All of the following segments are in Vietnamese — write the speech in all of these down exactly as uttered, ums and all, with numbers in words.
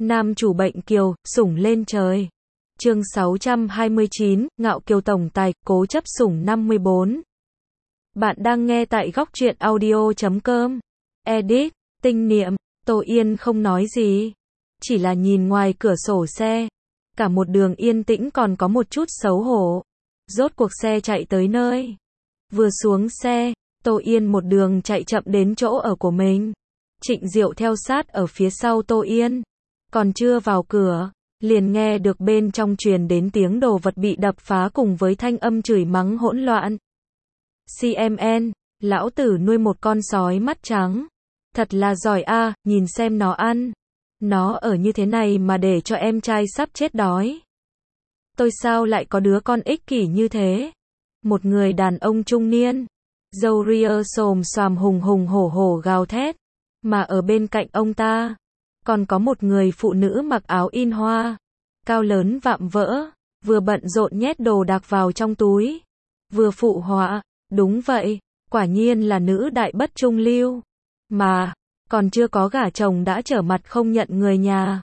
Nam chủ bệnh kiều, sủng lên trời. Chương sáu trăm hai mươi chín, ngạo kiều tổng tài, cố chấp sủng năm mươi bốn. Bạn đang nghe tại góc truyện audio chấm com. Edit, tinh niệm, Tô Yên không nói gì. Chỉ là nhìn ngoài cửa sổ xe. Cả một đường yên tĩnh còn có một chút xấu hổ. Rốt cuộc xe chạy tới nơi. Vừa xuống xe, Tô Yên một đường chạy chậm đến chỗ ở của mình. Trịnh Diệu theo sát ở phía sau Tô Yên. Còn chưa vào cửa, liền nghe được bên trong truyền đến tiếng đồ vật bị đập phá cùng với thanh âm chửi mắng hỗn loạn. xê em en, lão tử nuôi một con sói mắt trắng. Thật là giỏi a, nhìn xem nó ăn. Nó ở như thế này mà để cho em trai sắp chết đói. Tôi sao lại có đứa con ích kỷ như thế? Một người đàn ông trung niên, râu ria xồm xoàm hùng hùng hổ hổ gào thét. Mà ở bên cạnh ông ta, còn có một người phụ nữ mặc áo in hoa, cao lớn vạm vỡ, vừa bận rộn nhét đồ đạc vào trong túi, vừa phụ họa, đúng vậy, quả nhiên là nữ đại bất trung lưu, mà, còn chưa có gả chồng đã trở mặt không nhận người nhà.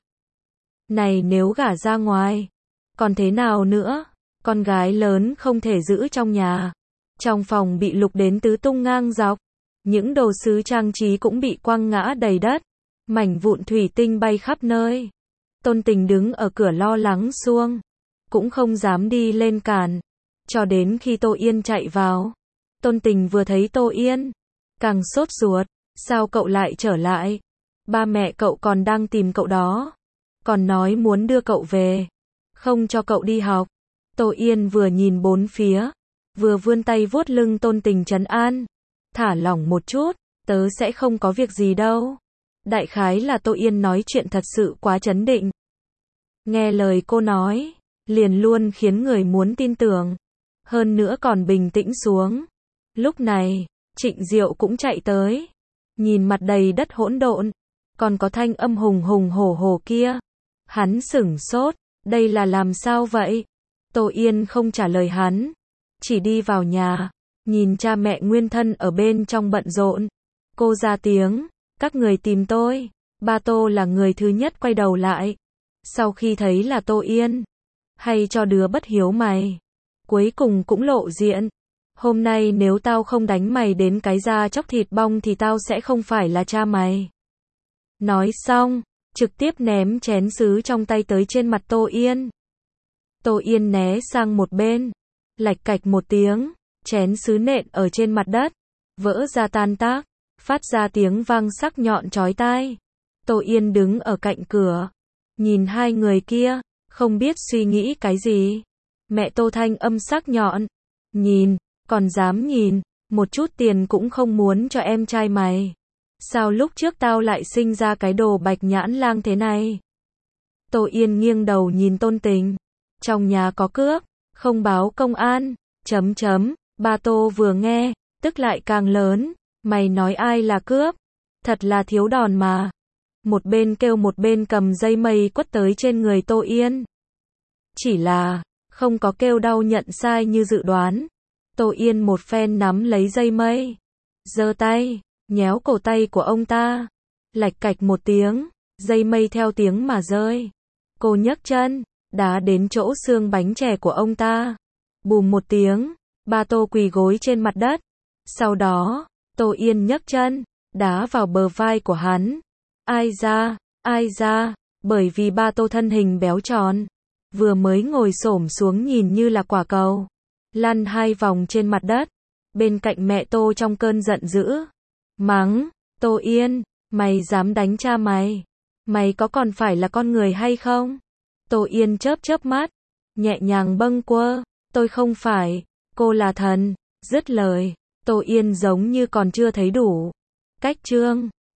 Này nếu gả ra ngoài, còn thế nào nữa, con gái lớn không thể giữ trong nhà, trong phòng bị lục đến tứ tung ngang dọc, những đồ sứ trang trí cũng bị quăng ngã đầy đất. Mảnh vụn thủy tinh bay khắp nơi. Tôn Tình đứng ở cửa lo lắng xuông, cũng không dám đi lên cản, cho đến khi Tô Yên chạy vào. Tôn Tình vừa thấy Tô Yên, càng sốt ruột, sao cậu lại trở lại? Ba mẹ cậu còn đang tìm cậu đó, còn nói muốn đưa cậu về, không cho cậu đi học. Tô Yên vừa nhìn bốn phía, vừa vươn tay vuốt lưng Tôn Tình trấn an, thả lỏng một chút, tớ sẽ không có việc gì đâu. Đại khái là Tô Yên nói chuyện thật sự quá trấn định. Nghe lời cô nói, liền luôn khiến người muốn tin tưởng. Hơn nữa còn bình tĩnh xuống. Lúc này, Trịnh Diệu cũng chạy tới. Nhìn mặt đầy đất hỗn độn, còn có thanh âm hùng hùng hổ hổ kia. Hắn sửng sốt, đây là làm sao vậy? Tô Yên không trả lời hắn, chỉ đi vào nhà, nhìn cha mẹ nguyên thân ở bên trong bận rộn. Cô ra tiếng. Các người tìm tôi. Ba Tô là người thứ nhất quay đầu lại. Sau khi thấy là Tô Yên. Hay cho đứa bất hiếu mày. Cuối cùng cũng lộ diện. Hôm nay nếu tao không đánh mày đến cái da chóc thịt bong thì tao sẽ không phải là cha mày. Nói xong, trực tiếp ném chén sứ trong tay tới trên mặt Tô Yên. Tô Yên né sang một bên. Lạch cạch một tiếng, chén sứ nện ở trên mặt đất, vỡ ra tan tác. Phát ra tiếng vang sắc nhọn chói tai. Tô Yên đứng ở cạnh cửa, nhìn hai người kia, không biết suy nghĩ cái gì. Mẹ Tô thanh âm sắc nhọn, nhìn, còn dám nhìn, một chút tiền cũng không muốn cho em trai mày. Sao lúc trước tao lại sinh ra cái đồ bạch nhãn lang thế này? Tô Yên nghiêng đầu nhìn Tôn Tình, trong nhà có cướp, không báo công an, chấm chấm, ba Tô vừa nghe, tức lại càng lớn. Mày nói ai là cướp? Thật là thiếu đòn mà. Một bên kêu một bên cầm dây mây quất tới trên người Tô Yên. Chỉ là, không có kêu đau nhận sai như dự đoán. Tô Yên một phen nắm lấy dây mây, giơ tay, nhéo cổ tay của ông ta. Lạch cạch một tiếng, dây mây theo tiếng mà rơi. Cô nhấc chân, đá đến chỗ xương bánh chè của ông ta. Bùm một tiếng, ba Tô quỳ gối trên mặt đất. Sau đó, Tô Yên nhấc chân, đá vào bờ vai của hắn. Ai ra, ai ra, bởi vì ba Tô thân hình béo tròn, vừa mới ngồi xổm xuống nhìn như là quả cầu, lăn hai vòng trên mặt đất, bên cạnh mẹ Tô trong cơn giận dữ. Mắng, Tô Yên, mày dám đánh cha mày, mày có còn phải là con người hay không? Tô Yên chớp chớp mắt, nhẹ nhàng bâng quơ, tôi không phải, cô là thần, dứt lời. Tô Yên giống như còn chưa thấy đủ. Cách chương